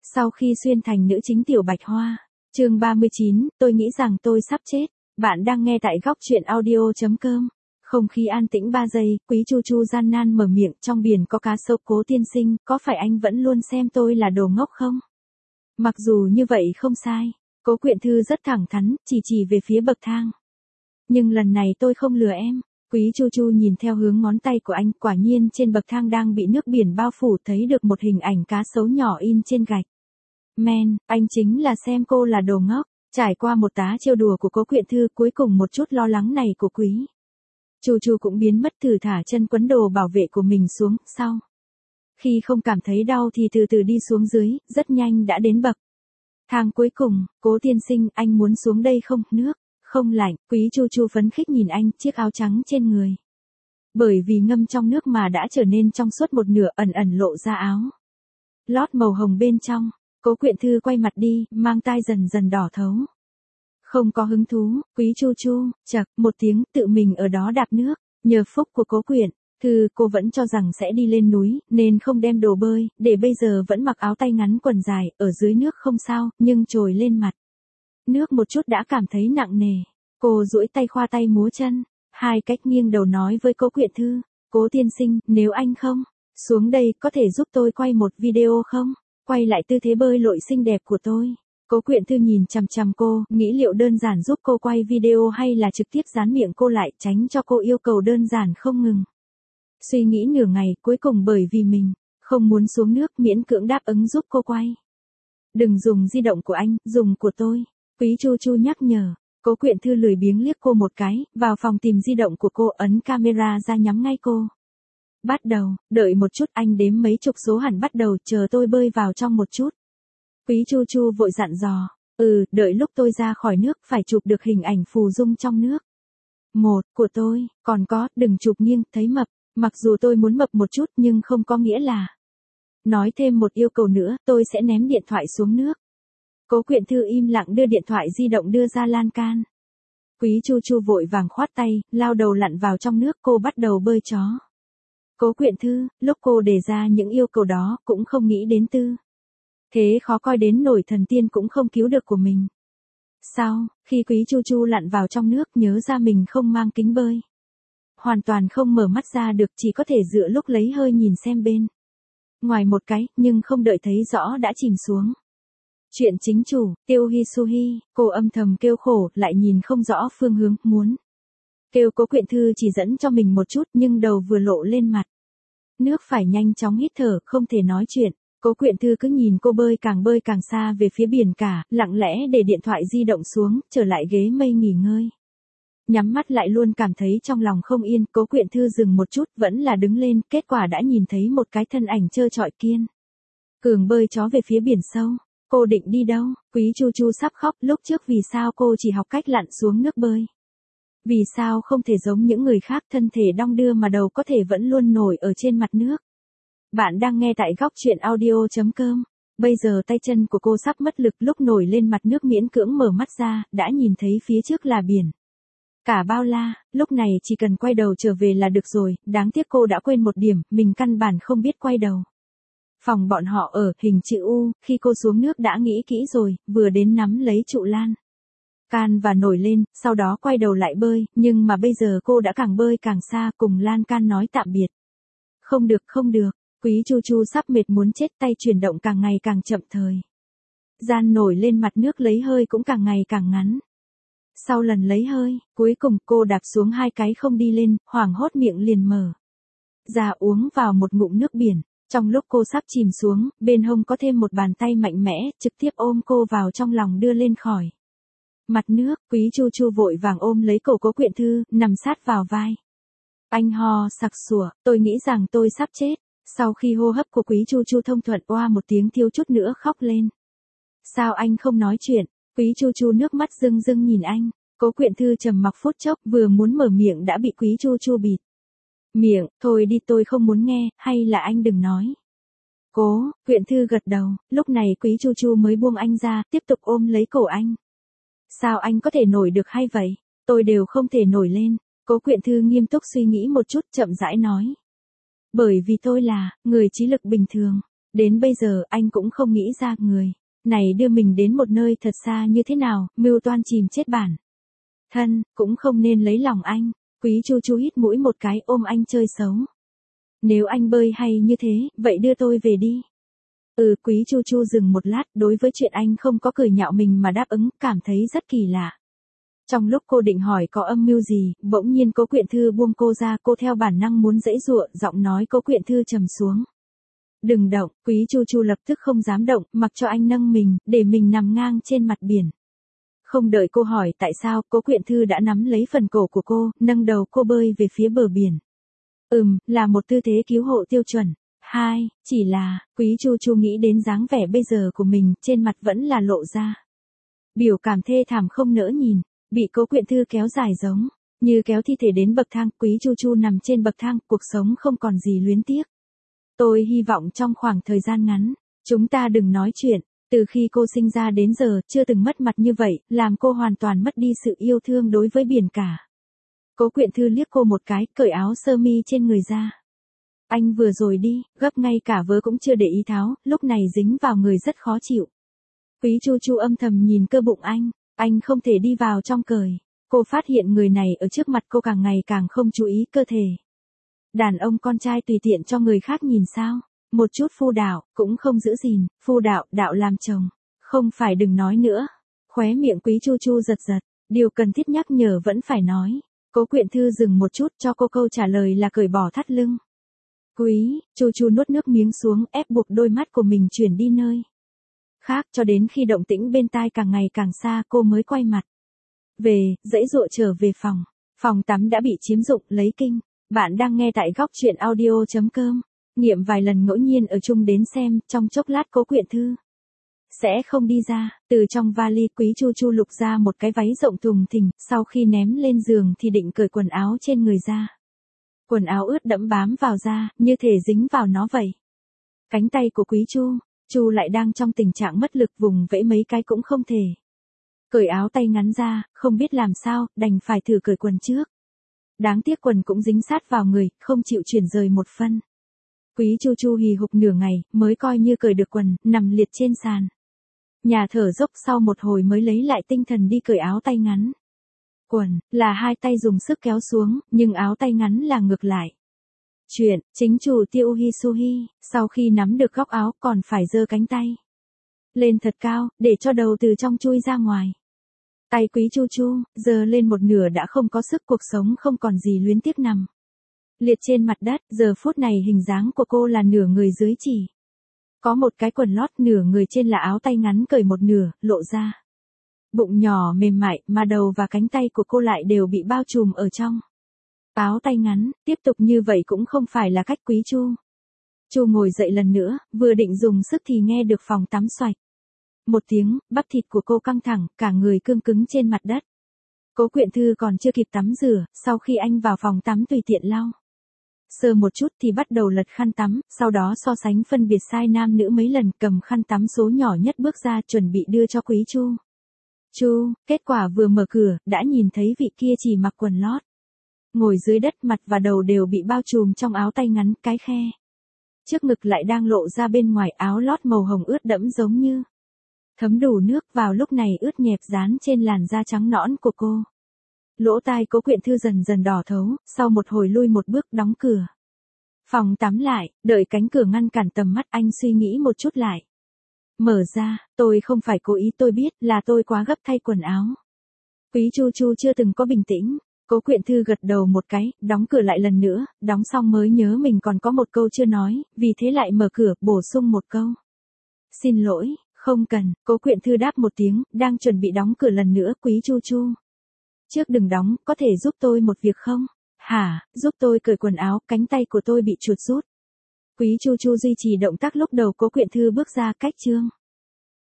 Sau khi xuyên thành nữ chính Tiểu Bạch Hoa, chương 39, tôi nghĩ rằng tôi sắp chết. Bạn đang nghe tại góc truyện audio.com. Không khí an tĩnh 3 giây, Quý Chu Chu gian nan mở miệng, trong biển có cá sấu. Cố tiên sinh, có phải anh vẫn luôn xem tôi là đồ ngốc không? Mặc dù như vậy không sai, Cố Quyện Thư rất thẳng thắn, chỉ về phía bậc thang. Nhưng lần này tôi không lừa em. Quý Chu Chu nhìn theo hướng ngón tay của anh, quả nhiên trên bậc thang đang bị nước biển bao phủ thấy được một hình ảnh cá sấu nhỏ in trên gạch. Man, anh chính là xem cô là đồ ngốc. Trải qua một tá trêu đùa của Cố Quyện Thư, cuối cùng một chút lo lắng này của Quý Chu Chu cũng biến mất, thử thả chân quấn đồ bảo vệ của mình xuống, sau khi không cảm thấy đau thì từ từ đi xuống dưới, rất nhanh đã đến bậc thang cuối cùng. Cố tiên sinh, anh muốn xuống đây không? Nước không lạnh. Quý Chu Chu phấn khích nhìn anh, chiếc áo trắng trên người bởi vì ngâm trong nước mà đã trở nên trong suốt một nửa, ẩn ẩn lộ ra áo lót màu hồng bên trong. Cố Quyện Thư quay mặt đi, mang tai dần dần đỏ thấu. Không có hứng thú. Quý Chu Chu, chậc một tiếng, tự mình ở đó đạp nước. Nhờ phúc của Cố Quyện Thư, cô vẫn cho rằng sẽ đi lên núi, nên không đem đồ bơi, để bây giờ vẫn mặc áo tay ngắn quần dài, ở dưới nước không sao, nhưng trồi lên mặt nước một chút đã cảm thấy nặng nề. Cô duỗi tay khoa tay múa chân, hai cách nghiêng đầu nói với Cố Quyện Thư, Cố tiên sinh, nếu anh không xuống đây, có thể giúp tôi quay một video không? Quay lại tư thế bơi lội xinh đẹp của tôi. Cố Quyện Thư nhìn chằm chằm cô, nghĩ liệu đơn giản giúp cô quay video hay là trực tiếp dán miệng cô lại, tránh cho cô yêu cầu đơn giản không ngừng. Suy nghĩ nửa ngày, cuối cùng bởi vì mình không muốn xuống nước, miễn cưỡng đáp ứng giúp cô quay. Đừng dùng di động của anh, dùng của tôi. Quý Chu Chu nhắc nhở. Cố Quyện Thư lười biếng liếc cô một cái, vào phòng tìm di động của cô, ấn camera ra nhắm ngay cô. Bắt đầu, đợi một chút, anh đếm mấy chục số hẳn bắt đầu, chờ tôi bơi vào trong một chút. Quý Chu Chu vội dặn dò, đợi lúc tôi ra khỏi nước phải chụp được hình ảnh phù dung trong nước. Một, của tôi, còn có, đừng chụp nghiêng, thấy mập, mặc dù tôi muốn mập một chút nhưng không có nghĩa là. Nói thêm một yêu cầu nữa, tôi sẽ ném điện thoại xuống nước. Cố Quyện Thư im lặng đưa điện thoại di động đưa ra lan can. Quý Chu Chu vội vàng khoát tay, lao đầu lặn vào trong nước, cô bắt đầu bơi chó. Cố Quyện Thư, lúc cô đề ra những yêu cầu đó, cũng không nghĩ đến tư thế khó coi đến nổi thần tiên cũng không cứu được của mình. Sau, khi Quý Chu Chu lặn vào trong nước, nhớ ra mình không mang kính bơi, hoàn toàn không mở mắt ra được, chỉ có thể dựa lúc lấy hơi nhìn xem bên ngoài một cái, nhưng không đợi thấy rõ đã chìm xuống. Chuyện chính chủ, Tiêu Hisuhi, cô âm thầm kêu khổ, lại nhìn không rõ phương hướng, muốn kêu Cố Quyện Thư chỉ dẫn cho mình một chút, nhưng đầu vừa lộ lên mặt nước phải nhanh chóng hít thở, không thể nói chuyện. Cố Quyện Thư cứ nhìn cô bơi càng xa về phía biển cả, lặng lẽ để điện thoại di động xuống, trở lại ghế mây nghỉ ngơi. Nhắm mắt lại luôn cảm thấy trong lòng không yên. Cố Quyện Thư dừng một chút, vẫn là đứng lên, kết quả đã nhìn thấy một cái thân ảnh trơ trọi kiên cường bơi chó về phía biển sâu. Cô định đi đâu? Quý Chu Chu sắp khóc, lúc trước vì sao cô chỉ học cách lặn xuống nước bơi? Vì sao không thể giống những người khác, thân thể đong đưa mà đầu có thể vẫn luôn nổi ở trên mặt nước? Bạn đang nghe tại góc truyện audio.com. Bây giờ tay chân của cô sắp mất lực, lúc nổi lên mặt nước miễn cưỡng mở mắt ra, đã nhìn thấy phía trước là biển cả bao la, lúc này chỉ cần quay đầu trở về là được rồi. Đáng tiếc cô đã quên một điểm, mình căn bản không biết quay đầu. Phòng bọn họ ở hình chữ U, khi cô xuống nước đã nghĩ kỹ rồi, vừa đến nắm lấy trụ lan can và nổi lên, sau đó quay đầu lại bơi, nhưng mà bây giờ cô đã càng bơi càng xa, cùng lan can nói tạm biệt. Không được, không được. Quý Chu Chu sắp mệt muốn chết, tay chuyển động càng ngày càng chậm, thời gian nổi lên mặt nước lấy hơi cũng càng ngày càng ngắn. Sau lần lấy hơi, cuối cùng cô đạp xuống hai cái không đi lên, hoảng hốt miệng liền mở ra uống vào một ngụm nước biển. Trong lúc cô sắp chìm xuống, bên hông có thêm một bàn tay mạnh mẽ, trực tiếp ôm cô vào trong lòng đưa lên khỏi mặt nước. Quý Chu Chu vội vàng ôm lấy cổ Cố Quyện Thư, nằm sát vào vai anh, ho sặc sủa, tôi nghĩ rằng tôi sắp chết. Sau khi hô hấp của Quý Chu Chu thông thuận, oa một tiếng thiếu chút nữa khóc lên. Sao anh không nói chuyện? Quý Chu Chu nước mắt rưng rưng nhìn anh. Cố Quyện Thư trầm mặc phút chốc, vừa muốn mở miệng đã bị Quý Chu Chu bịt miệng. Thôi đi, tôi không muốn nghe, hay là anh đừng nói. Cố Quyện Thư gật đầu, lúc này Quý Chu Chu mới buông anh ra, tiếp tục ôm lấy cổ anh. Sao anh có thể nổi được hay vậy? Tôi đều không thể nổi lên. Cố Quyện Thư nghiêm túc suy nghĩ một chút, chậm rãi nói. Bởi vì tôi là người trí lực bình thường. Đến bây giờ anh cũng không nghĩ ra người này đưa mình đến một nơi thật xa như thế nào, mưu toan chìm chết bản thân, cũng không nên lấy lòng anh. Quý Chu Chu hít mũi một cái ôm anh chơi xấu. Nếu anh bơi hay như thế, vậy đưa tôi về đi. Quý Chu Chu dừng một lát, đối với chuyện anh không có cười nhạo mình mà đáp ứng, cảm thấy rất kỳ lạ. Trong lúc cô định hỏi có âm mưu gì, bỗng nhiên Cố Quyện Thư buông cô ra, cô theo bản năng muốn giãy giụa, giọng nói Cố Quyện Thư trầm xuống. Đừng động, Quý Chu Chu lập tức không dám động, mặc cho anh nâng mình, để mình nằm ngang trên mặt biển. Không đợi cô hỏi tại sao, Cố Quyện Thư đã nắm lấy phần cổ của cô, nâng đầu cô bơi về phía bờ biển. Là một tư thế cứu hộ tiêu chuẩn. Chỉ là, Quý Chu Chu nghĩ đến dáng vẻ bây giờ của mình, trên mặt vẫn là lộ ra biểu cảm thê thảm không nỡ nhìn, bị Cố Quyện Thư kéo dài giống như kéo thi thể đến bậc thang. Quý Chu Chu nằm trên bậc thang, cuộc sống không còn gì luyến tiếc. Tôi hy vọng trong khoảng thời gian ngắn, chúng ta đừng nói chuyện. Từ khi cô sinh ra đến giờ, chưa từng mất mặt như vậy, làm cô hoàn toàn mất đi sự yêu thương đối với biển cả. Cố Quyện Thư liếc cô một cái, cởi áo sơ mi trên người ra. Anh vừa rồi đi, gấp ngay cả vớ cũng chưa để ý tháo, lúc này dính vào người rất khó chịu. Quý Chu Chu âm thầm nhìn cơ bụng anh không thể đi vào trong cởi. Cô phát hiện người này ở trước mặt cô càng ngày càng không chú ý cơ thể. Đàn ông con trai tùy tiện cho người khác nhìn sao, một chút phu đạo, cũng không giữ gìn, phu đạo, đạo làm chồng. Không phải đừng nói nữa. Khóe miệng Quý Chu Chu giật giật, điều cần thiết nhắc nhở vẫn phải nói. Cố Quyện Thư dừng một chút cho cô câu trả lời là cởi bỏ thắt lưng. Quý Chu Chu nuốt nước miếng xuống, ép buộc đôi mắt của mình chuyển đi nơi khác cho đến khi động tĩnh bên tai càng ngày càng xa cô mới quay mặt giãy giụa trở về phòng. Phòng tắm đã bị chiếm dụng, lấy kinh. Bạn đang nghe tại góc truyện audio.com. Nghiệm vài lần ngẫu nhiên ở chung đến xem, trong chốc lát Cố Quyện Thư sẽ không đi ra. Từ trong vali Quý Chu Chu lục ra một cái váy rộng thùng thình, sau khi ném lên giường thì định cởi quần áo trên người ra. Quần áo ướt đẫm bám vào da, như thể dính vào nó vậy. Cánh tay của Quý Chu lại đang trong tình trạng mất lực, vùng vẫy mấy cái cũng không thể cởi áo tay ngắn ra, không biết làm sao, đành phải thử cởi quần trước. Đáng tiếc quần cũng dính sát vào người, không chịu chuyển rời một phân. Quý Chu Chu hì hục nửa ngày, mới coi như cởi được quần, nằm liệt trên sàn. Nhà thở dốc, sau một hồi mới lấy lại tinh thần đi cởi áo tay ngắn. Quần, là hai tay dùng sức kéo xuống, nhưng áo tay ngắn là ngược lại. Chính chủ Tiêu Hisuhi, sau khi nắm được góc áo còn phải giơ cánh tay lên thật cao, để cho đầu từ trong chui ra ngoài. Tay Quý Chu Chu, giơ lên một nửa đã không có sức, cuộc sống không còn gì luyến tiếc, nằm liệt trên mặt đất. Giờ phút này hình dáng của cô là nửa người dưới chỉ có một cái quần lót, nửa người trên là áo tay ngắn cởi một nửa, lộ ra bụng nhỏ mềm mại, mà đầu và cánh tay của cô lại đều bị bao trùm ở trong áo tay ngắn. Tiếp tục như vậy cũng không phải là cách. Quý Chu ngồi dậy lần nữa, vừa định dùng sức thì nghe được phòng tắm xoạch một tiếng, bắp thịt của cô căng thẳng, cả người cương cứng trên mặt đất. Cố Quyện Thư còn chưa kịp tắm rửa, sau khi anh vào phòng tắm tùy tiện lau sờ một chút thì bắt đầu lật khăn tắm, sau đó so sánh phân biệt size nam nữ mấy lần, cầm khăn tắm số nhỏ nhất bước ra chuẩn bị đưa cho Quý Chu. Kết quả vừa mở cửa, đã nhìn thấy vị kia chỉ mặc quần lót, ngồi dưới đất, mặt và đầu đều bị bao trùm trong áo tay ngắn, cái khe trước ngực lại đang lộ ra bên ngoài, áo lót màu hồng ướt đẫm giống như thấm đủ nước, vào lúc này ướt nhẹp dán trên làn da trắng nõn của cô. Lỗ tai Cố Quyện Thư dần dần đỏ thấu, sau một hồi lui một bước đóng cửa phòng tắm lại, đợi cánh cửa ngăn cản tầm mắt, anh suy nghĩ một chút lại mở ra. Tôi không phải cố ý, tôi biết là tôi quá gấp thay quần áo. Quý Chu Chu chưa từng có bình tĩnh. Cố Quyện Thư gật đầu một cái, đóng cửa lại lần nữa, đóng xong mới nhớ mình còn có một câu chưa nói, vì thế lại mở cửa, bổ sung một câu. Xin lỗi, không cần. Cố Quyện Thư đáp một tiếng, đang chuẩn bị đóng cửa lần nữa. Quý Chu. Trước đừng đóng, có thể giúp tôi một việc không? Hả, giúp tôi cởi quần áo, cánh tay của tôi bị chuột rút. Quý Chu duy trì động tác lúc đầu Cố Quyện Thư bước ra cách chương